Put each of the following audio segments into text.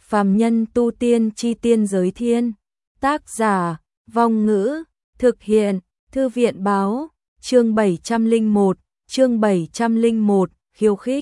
Phàm nhân tu tiên chi tiên giới thiên. Tác giả, Vong Ngữ, thực hiện, Thư viện báo, chương 701, khiêu khích.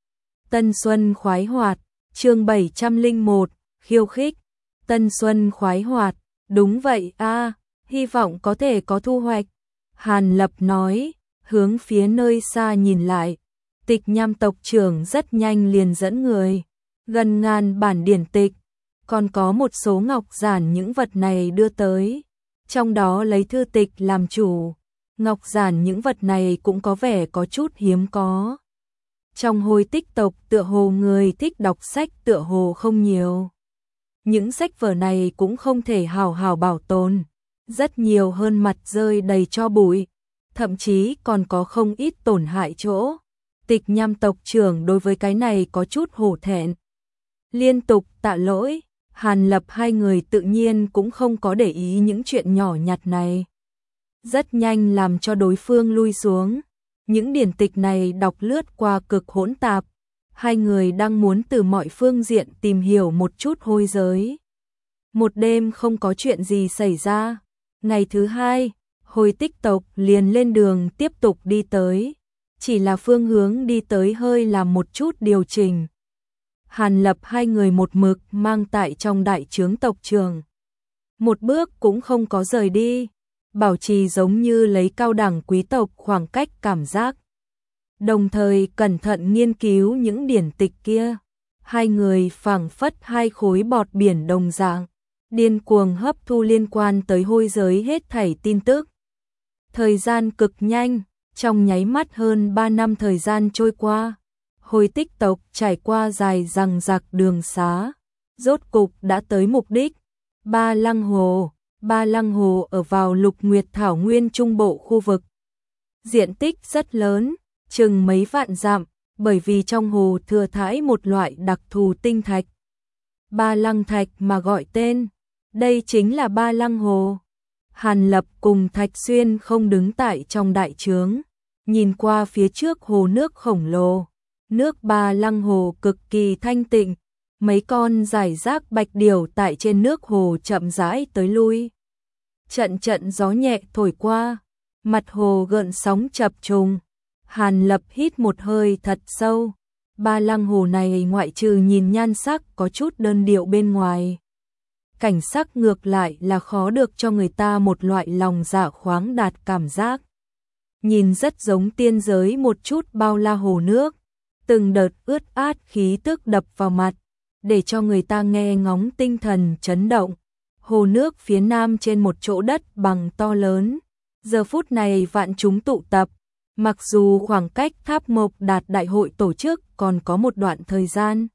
Tân xuân khoái hoạt, chương 701, khiêu khích. Tân xuân khoái hoạt, đúng vậy a, hy vọng có thể có thu hoạch. Hàn Lập nói, hướng phía nơi xa nhìn lại. Tịch Nham tộc trưởng rất nhanh liền dẫn người gần ngàn bản điển tịch, còn có một số ngọc giản những vật này đưa tới, trong đó lấy thư tịch làm chủ. Ngọc giản những vật này cũng có vẻ có chút hiếm có. Trong Hôi Tích tộc tựa hồ người thích đọc sách tựa hồ không nhiều. Những sách vở này cũng không thể hào hào bảo tồn, rất nhiều hơn mặt rơi đầy tro bụi, thậm chí còn có không ít tổn hại chỗ. Tịch Nham tộc trưởng đối với cái này có chút hổ thẹn, liên tục tạ lỗi. Hàn Lập hai người tự nhiên cũng không có để ý những chuyện nhỏ nhặt này, rất nhanh làm cho đối phương lui xuống. Những điển tịch này đọc lướt qua cực hỗn tạp, hai người đang muốn từ mọi phương diện tìm hiểu một chút hôi giới. Một đêm không có chuyện gì xảy ra, ngày thứ hai, Hôi Tích tộc liền lên đường tiếp tục đi tới, chỉ là phương hướng đi tới hơi làm một chút điều chỉnh. Hàn Lập hai người một mực mang tại trong đại trướng tộc trường, một bước cũng không có rời đi, bảo trì giống như lấy cao đẳng quý tộc khoảng cách cảm giác. Đồng thời cẩn thận nghiên cứu những điển tịch kia, hai người phảng phất hai khối bọt biển đồng dạng, điên cuồng hấp thu liên quan tới hôi giới hết thảy tin tức. Thời gian cực nhanh, trong nháy mắt hơn 3 năm thời gian trôi qua, Hôi Tích tộc trải qua dài dằng dặc đường xá, rốt cục đã tới mục đích, Ba Lăng Hồ. Ba Lăng Hồ ở vào Lục Nguyệt Thảo Nguyên trung bộ khu vực. Diện tích rất lớn, chừng mấy vạn dặm, bởi vì trong hồ thừa thãi một loại đặc thù tinh thạch. Ba Lăng Thạch mà gọi tên, đây chính là Ba Lăng Hồ. Hàn Lập cùng Thạch Xuyên không đứng tại trong đại trướng, nhìn qua phía trước hồ nước khổng lồ. Nước Ba Lăng Hồ cực kỳ thanh tịnh, mấy con rải rác bạch điểu tại trên nước hồ chậm rãi tới lui. Trận trận gió nhẹ thổi qua, mặt hồ gợn sóng chập trùng. Hàn Lập hít một hơi thật sâu. Ba Lăng Hồ này ngoại trừ nhìn nhan sắc có chút đơn điệu bên ngoài, cảnh sắc ngược lại là khó được cho người ta một loại lòng dạ khoáng đạt cảm giác. Nhìn rất giống tiên giới một chút bao la hồ nước, từng đợt ướt át khí tức đập vào mặt, để cho người ta nghe ngóng tinh thần chấn động. Hồ nước phía nam trên một chỗ đất bằng to lớn, giờ phút này vạn chúng tụ tập, mặc dù khoảng cách Tháp Mộc Đạt đại hội tổ chức còn có một đoạn thời gian.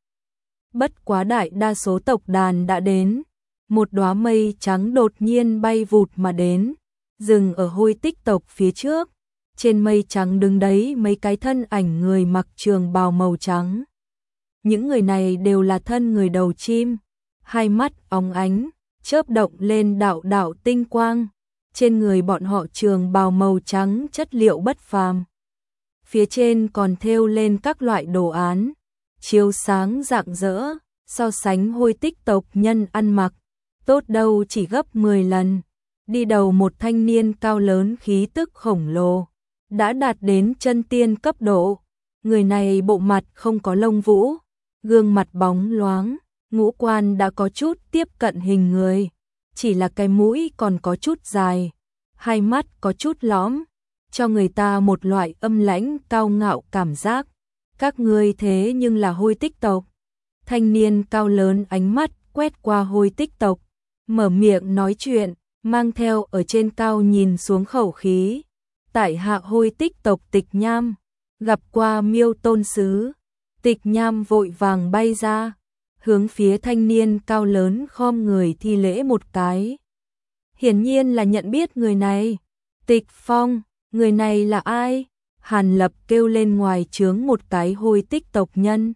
Bất quá đại đa số tộc đàn đã đến, một đóa mây trắng đột nhiên bay vụt mà đến, dừng ở Hôi Tích tộc phía trước. Trên mây trắng đứng đấy mấy cái thân ảnh người mặc trường bào màu trắng. Những người này đều là thân người đầu chim, hai mắt óng ánh, chớp động lên đạo đạo tinh quang. Trên người bọn họ trường bào màu trắng chất liệu bất phàm, phía trên còn thêu lên các loại đồ án, chiếu sáng rạng rỡ, so sánh Hôi Tích tộc nhân ăn mặc, tốt đâu chỉ gấp 10 lần. Đi đầu một thanh niên cao lớn khí tức khổng lồ, đã đạt đến chân tiên cấp độ. Người này bộ mặt không có lông vũ, gương mặt bóng loáng, ngũ quan đã có chút tiếp cận hình người, chỉ là cái mũi còn có chút dài, hai mắt có chút lõm, cho người ta một loại âm lãnh cao ngạo cảm giác. Các ngươi thế nhưng là Hôi Tích tộc. Thanh niên cao lớn ánh mắt quét qua Hôi Tích tộc, mở miệng nói chuyện, mang theo ở trên cao nhìn xuống khẩu khí. Tại hạ Hôi Tích tộc Tịch Nham, gặp qua Miêu tôn sứ. Tịch Nham vội vàng bay ra, hướng phía thanh niên cao lớn khom người thi lễ một cái. Hiển nhiên là nhận biết người này. Tịch Phong, người này là ai? Hàn Lập kêu lên ngoài trướng một cái Hôi Tích tộc nhân.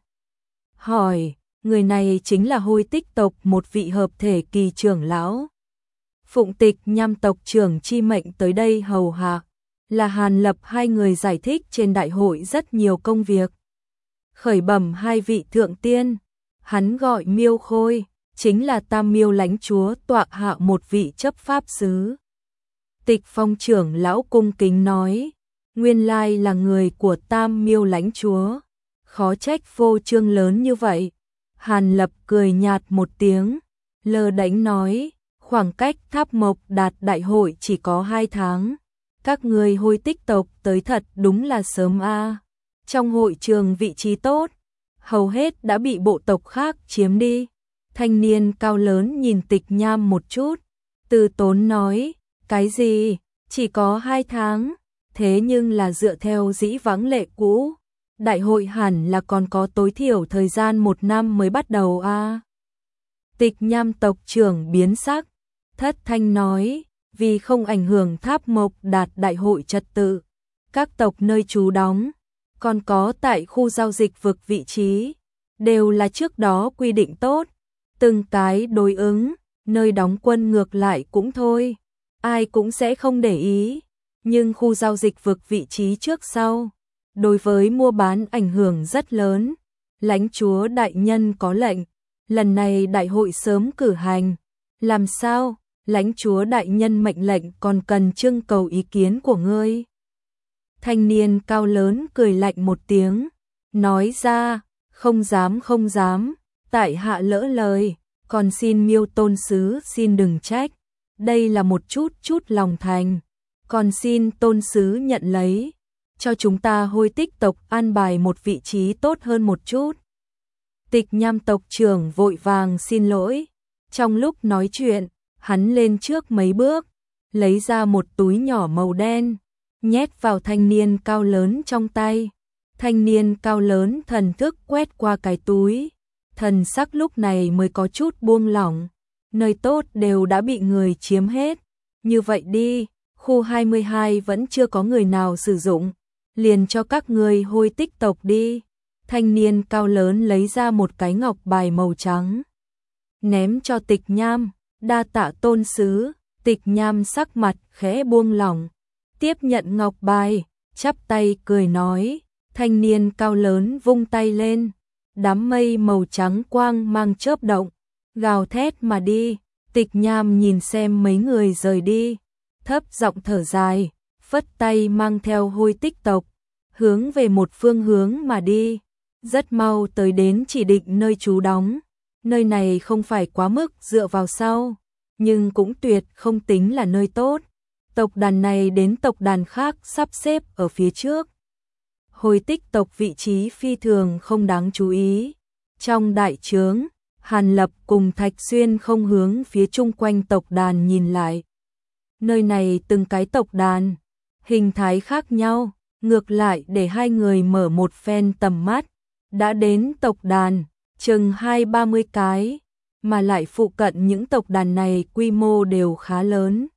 Hỏi, người này chính là Hôi Tích tộc một vị hợp thể kỳ trưởng lão. Phụng Tịch Nham tộc trưởng chi mệnh tới đây hầu hạ. Là Hàn Lập hai người giải thích trên đại hội rất nhiều công việc. Khởi bẩm hai vị thượng tiên, hắn gọi Miêu Khôi, chính là Tam Miêu lãnh chúa tọa hạ một vị chấp pháp sứ. Tịch Phong trưởng lão cung kính nói, nguyên lai là người của Tam Miêu lãnh chúa, khó trách phô trương lớn như vậy. Hàn Lập cười nhạt một tiếng, lơ đễnh nói, khoảng cách Tháp Mộc Đạt đại hội chỉ có 2 tháng. Các người Hôi Tích tộc tới thật đúng là sớm a. Trong hội trường vị trí tốt, hầu hết đã bị bộ tộc khác chiếm đi. Thanh niên cao lớn nhìn Tịch Nham một chút, từ tốn nói, cái gì, chỉ có 2 tháng, thế nhưng là dựa theo dĩ vãng lệ cũ. Đại hội hẳn là còn có tối thiểu thời gian 1 năm mới bắt đầu a. Tịch Nham tộc trưởng biến sắc, thất thanh nói, vì không ảnh hưởng Tháp Mộc Đạt đại hội trật tự, các tộc nơi trú đóng, còn có tại khu giao dịch vực vị trí, đều là trước đó quy định tốt, từng cái đối ứng, nơi đóng quân ngược lại cũng thôi, ai cũng sẽ không để ý, nhưng khu giao dịch vực vị trí trước sau, đối với mua bán ảnh hưởng rất lớn. Lãnh chúa đại nhân có lệnh, lần này đại hội sớm cử hành, làm sao? Lãnh chúa đại nhân mệnh lệnh còn cần trưng cầu ý kiến của ngươi. Thanh niên cao lớn cười lạnh một tiếng, nói ra, không dám, tại hạ lỡ lời, còn xin Miêu tôn sứ xin đừng trách, đây là một chút lòng thành, còn xin tôn sứ nhận lấy, cho chúng ta Hôi Tích tộc an bài một vị trí tốt hơn một chút. Tịch Nham tộc trưởng vội vàng xin lỗi, trong lúc nói chuyện, hắn lên trước mấy bước, lấy ra một túi nhỏ màu đen, nhét vào thanh niên cao lớn trong tay. Thanh niên cao lớn thần thức quét qua cái túi, thần sắc lúc này mới có chút buông lỏng, nơi tốt đều đã bị người chiếm hết. Như vậy đi, khu 22 vẫn chưa có người nào sử dụng, liền cho các người Hôi Tích tộc đi. Thanh niên cao lớn lấy ra một cái ngọc bài màu trắng, ném cho Tịch Nham, đa tạ tôn sứ. Tịch Nham sắc mặt khẽ buông lỏng, tiếp nhận ngọc bài, chắp tay cười nói, thanh niên cao lớn vung tay lên, đám mây màu trắng quang mang chớp động, gào thét mà đi. Tịch Nham nhìn xem mấy người rời đi, thấp giọng thở dài, phất tay mang theo Hôi Tích tộc, hướng về một phương hướng mà đi. Rất mau tới đến chỉ định nơi trú đóng, nơi này không phải quá mức dựa vào sau, nhưng cũng tuyệt không tính là nơi tốt. Tộc đàn này đến tộc đàn khác sắp xếp ở phía trước. Hôi Tích tộc vị trí phi thường không đáng chú ý. Trong đại trướng, Hàn Lập cùng Thạch Xuyên không hướng phía chung quanh tộc đàn nhìn lại. Nơi này từng cái tộc đàn, hình thái khác nhau, ngược lại để hai người mở một phen tầm mắt. Đã đến tộc đàn, chừng 20-30 cái, mà lại phụ cận những tộc đàn này quy mô đều khá lớn.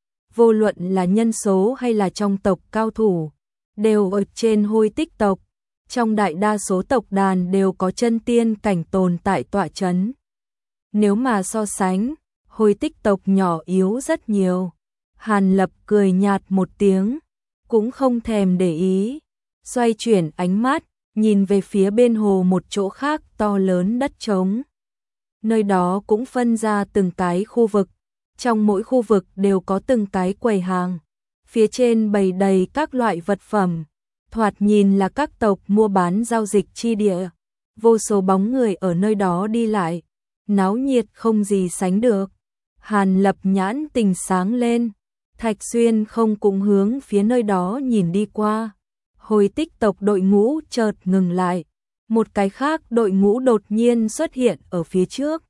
Vô luận là nhân số hay là trong tộc cao thủ, đều ở trên Hôi Tích tộc. Trong đại đa số tộc đàn đều có chân tiên cảnh tồn tại tọa chấn. Nếu mà so sánh, Hôi Tích tộc nhỏ yếu rất nhiều. Hàn Lập cười nhạt một tiếng, cũng không thèm để ý, xoay chuyển ánh mắt, nhìn về phía bên hồ một chỗ khác to lớn đất trống. Nơi đó cũng phân ra từng cái khu vực, trong mỗi khu vực đều có từng cái quầy hàng, phía trên bày đầy các loại vật phẩm, thoạt nhìn là các tộc mua bán giao dịch chi địa. Vô số bóng người ở nơi đó đi lại, náo nhiệt không gì sánh được. Hàn Lập nhãn tình sáng lên, Thạch Xuyên không cũng hướng phía nơi đó nhìn đi qua. Hôi Tích tộc đội ngũ chợt ngừng lại, một cái khác đội ngũ đột nhiên xuất hiện ở phía trước,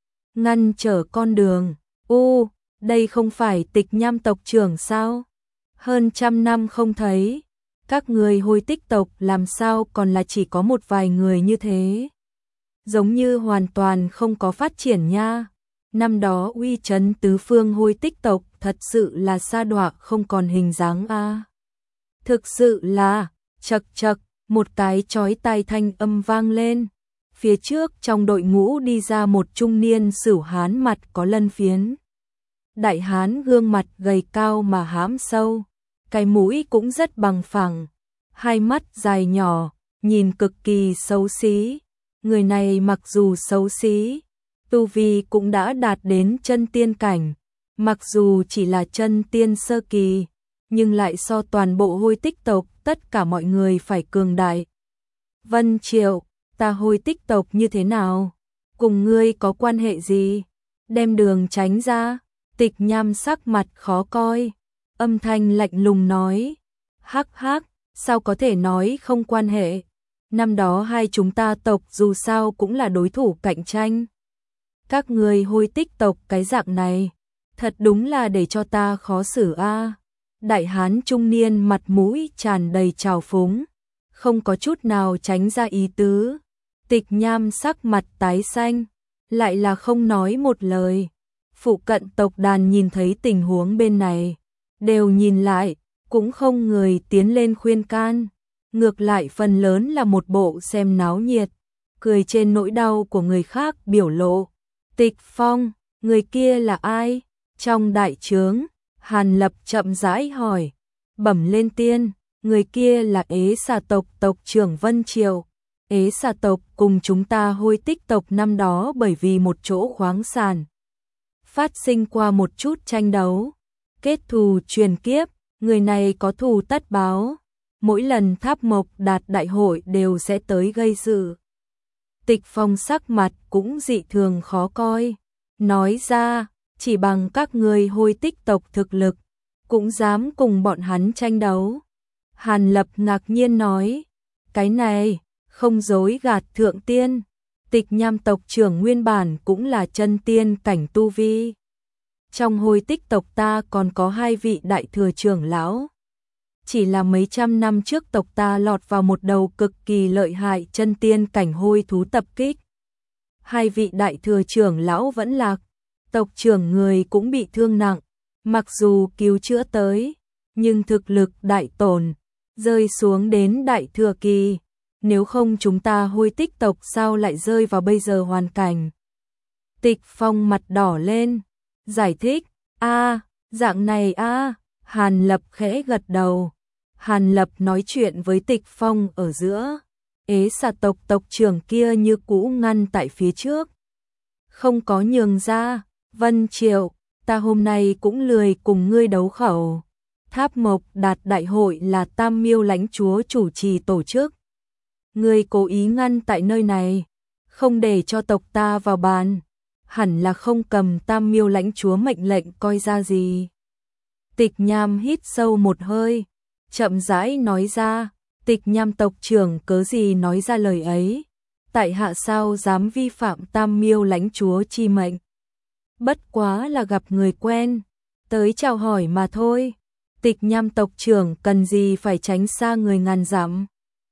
ngăn trở con đường. Đây không phải Tịch Nham tộc trưởng sao? Hơn 100 năm không thấy, các người Hôi Tích tộc làm sao còn là chỉ có một vài người như thế? Giống như hoàn toàn không có phát triển nha. Năm đó uy chấn tứ phương Hôi Tích tộc thật sự là sa đọa không còn hình dáng a. Thực sự là, chậc chậc, một cái chói tai thanh âm vang lên. Phía trước trong đội ngũ đi ra một trung niên Sửu Hán mặt có lân phiến. Đại hán gương mặt gầy cao mà hãm sâu, cái mũi cũng rất bằng phẳng, hai mắt dài nhỏ, nhìn cực kỳ xấu xí. người này mặc dù xấu xí, tu vi cũng đã đạt đến chân tiên cảnh, mặc dù chỉ là chân tiên sơ kỳ, nhưng lại so toàn bộ Hôi Tích tộc tất cả mọi người phải cường đại. Vân Triệu, ta Hôi Tích tộc như thế nào? Cùng ngươi có quan hệ gì? Đem đường tránh ra. Tịch Nham sắc mặt khó coi, âm thanh lạnh lùng nói, hắc hắc, sao có thể nói không quan hệ? Năm đó hai chúng ta tộc dù sao cũng là đối thủ cạnh tranh. Các ngươi Hôi Tích tộc cái dạng này, thật đúng là để cho ta khó xử a. Đại hán trung niên mặt mũi tràn đầy trào phúng, không có chút nào tránh ra ý tứ. Tịch Nham sắc mặt tái xanh, lại là không nói một lời. Phụ cận tộc đàn nhìn thấy tình huống bên này, đều nhìn lại, cũng không người tiến lên khuyên can. Ngược lại phần lớn là một bộ xem náo nhiệt, cười trên nỗi đau của người khác biểu lộ. Tịch Phong, người kia là ai? Trong đại trướng, Hàn Lập chậm rãi hỏi, bẩm lên tiên, người kia là Ế Xà tộc tộc trưởng Vân Triệu. Ế Xà tộc cùng chúng ta Hôi Tích tộc năm đó bởi vì một chỗ khoáng sản phát sinh qua một chút tranh đấu, kết thù truyền kiếp, người này có thù tất báo, mỗi lần Tháp Mộc đạt đại hội đều sẽ tới gây sự. Tịch Phong sắc mặt cũng dị thường khó coi, nói ra, chỉ bằng các ngươi Hôi Tích tộc thực lực, cũng dám cùng bọn hắn tranh đấu. Hàn Lập ngạc nhiên nói, cái này, không dối gạt thượng tiên, Tịch Nham tộc trưởng nguyên bản cũng là chân tiên cảnh tu vi. Trong Hôi Tích tộc ta còn có hai vị đại thừa trưởng lão. Chỉ là mấy trăm năm trước tộc ta lọt vào một đầu cực kỳ lợi hại chân tiên cảnh hôi thú tập kích. Hai vị đại thừa trưởng lão vẫn lạc, tộc trưởng người cũng bị thương nặng, mặc dù cứu chữa tới, nhưng thực lực đại tổn, rơi xuống đến đại thừa kỳ. Nếu không chúng ta Hôi Tích tộc sao lại rơi vào bây giờ hoàn cảnh? Tịch Phong mặt đỏ lên, giải thích, dạng này Hàn Lập khẽ gật đầu. Hàn Lập nói chuyện với Tịch Phong ở giữa, Ế Xà tộc tộc trưởng kia như cũ ngăn tại phía trước, không có nhường ra. Vân Triệu, ta hôm nay cũng lười cùng ngươi đấu khẩu. Tháp Mộc đạt đại hội là Tam Miêu lãnh chúa chủ trì tổ chức. Ngươi cố ý ngăn tại nơi này, không để cho tộc ta vào bàn, hẳn là không cầm Tam Miêu lãnh chúa mệnh lệnh coi ra gì. Tịch Nham hít sâu một hơi, chậm rãi nói ra, Tịch Nham tộc trưởng cớ gì nói ra lời ấy, tại hạ sao dám vi phạm Tam Miêu lãnh chúa chi mệnh. Bất quá là gặp người quen, tới chào hỏi mà thôi. Tịch Nham tộc trưởng cần gì phải tránh xa người ngàn dặm?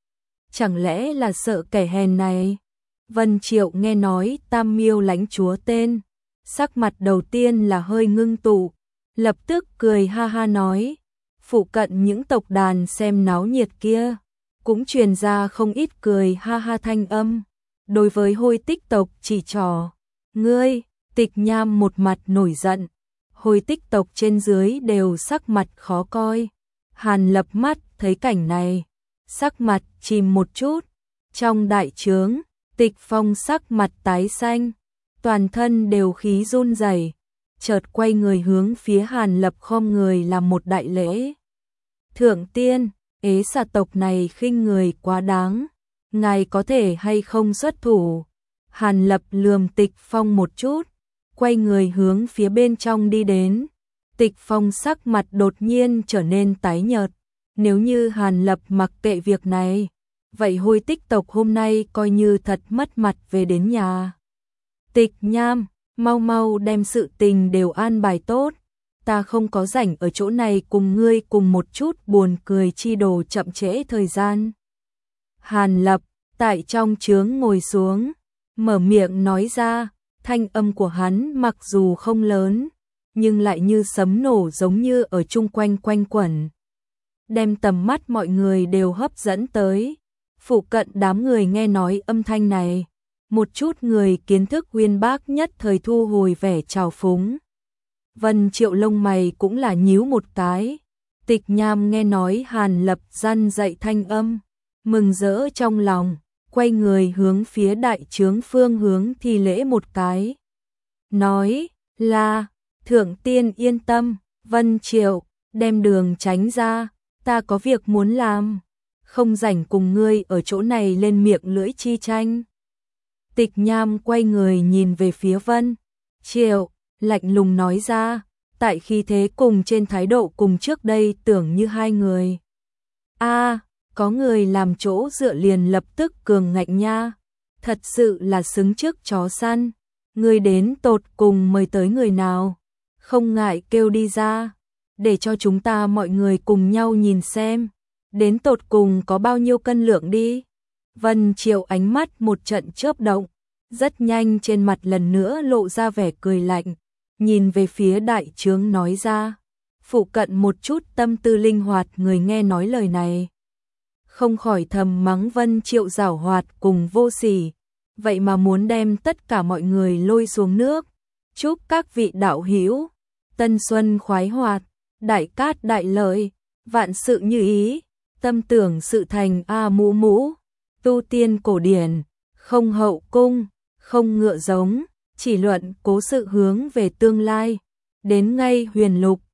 Chẳng lẽ là sợ kẻ hèn này? Vân Triệu nghe nói Tam Miêu lãnh chúa tên, sắc mặt đầu tiên là hơi ngưng tụ, lập tức cười ha ha nói, phụ cận những tộc đàn xem náo nhiệt kia, cũng truyền ra không ít cười ha ha thanh âm. Đối với Hôi Tích tộc chỉ trỏ, ngươi, Tịch Nham một mặt nổi giận, Hôi Tích tộc trên dưới đều sắc mặt khó coi. Hàn Lập mắt thấy cảnh này, sắc mặt chìm một chút. Trong đại trướng, Tịch Phong sắc mặt tái xanh, toàn thân đều khí run rẩy, chợt quay người hướng phía Hàn Lập khom người làm một đại lễ. Thượng tiên, Ế Xà tộc này khinh người quá đáng, ngài có thể hay không xuất thủ? Hàn Lập lườm Tịch Phong một chút, quay người hướng phía bên trong đi đến. Tịch Phong sắc mặt đột nhiên trở nên tái nhợt, nếu như Hàn Lập mặc kệ việc này, vậy Hôi Tích tộc hôm nay coi như thật mất mặt về đến nhà. Tịch Nham, mau mau đem sự tình đều an bài tốt, ta không có rảnh ở chỗ này cùng ngươi cùng một chút buồn cười chi đồ chậm trễ thời gian. Hàn Lập tại trong trướng ngồi xuống, mở miệng nói ra, thanh âm của hắn mặc dù không lớn, nhưng lại như sấm nổ giống như ở chung quanh quanh quẩn, đem tầm mắt mọi người đều hấp dẫn tới. Phụ cận đám người nghe nói âm thanh này, một chút người kiến thức uyên bác nhất thời thu hồi vẻ trào phúng. Vân Triệu lông mày cũng là nhíu một cái. Tịch Nham nghe nói Hàn Lập răn dạy thanh âm, mừng rỡ trong lòng, quay người hướng phía đại trướng phương hướng thi lễ một cái. Nói là, thượng tiên yên tâm, Vân Triệu, đem đường tránh ra, ta có việc muốn làm, không rảnh cùng ngươi ở chỗ này lên miệng lưỡi chi tranh. Tịch Nham quay người nhìn về phía Vân Triệu, lạnh lùng nói ra, tại khi thế cùng trên thái độ cùng trước đây tưởng như hai người. Có người làm chỗ dựa liền lập tức cường ngạnh nha, thật sự là xứng trước chó săn, người đến tột cùng mời tới người nào, không ngại kêu đi ra, để cho chúng ta mọi người cùng nhau nhìn xem, đến tột cùng có bao nhiêu cân lượng đi. Vân Triệu ánh mắt một trận chớp động, rất nhanh trên mặt lần nữa lộ ra vẻ cười lạnh, nhìn về phía đại trướng nói ra, phụ cận một chút tâm tư linh hoạt người nghe nói lời này. Không khỏi thầm mắng Vân Triệu giảo hoạt cùng vô sỉ, vậy mà muốn đem tất cả mọi người lôi xuống nước. Chúc các vị đạo hữu tân xuân khoái hoạt, đại cát đại lợi, vạn sự như ý, tâm tưởng sự thành. Mũ mũ, tu tiên cổ điển, không hậu cung, không ngựa giống, chỉ luận cố sự hướng về tương lai, đến ngay huyền lục,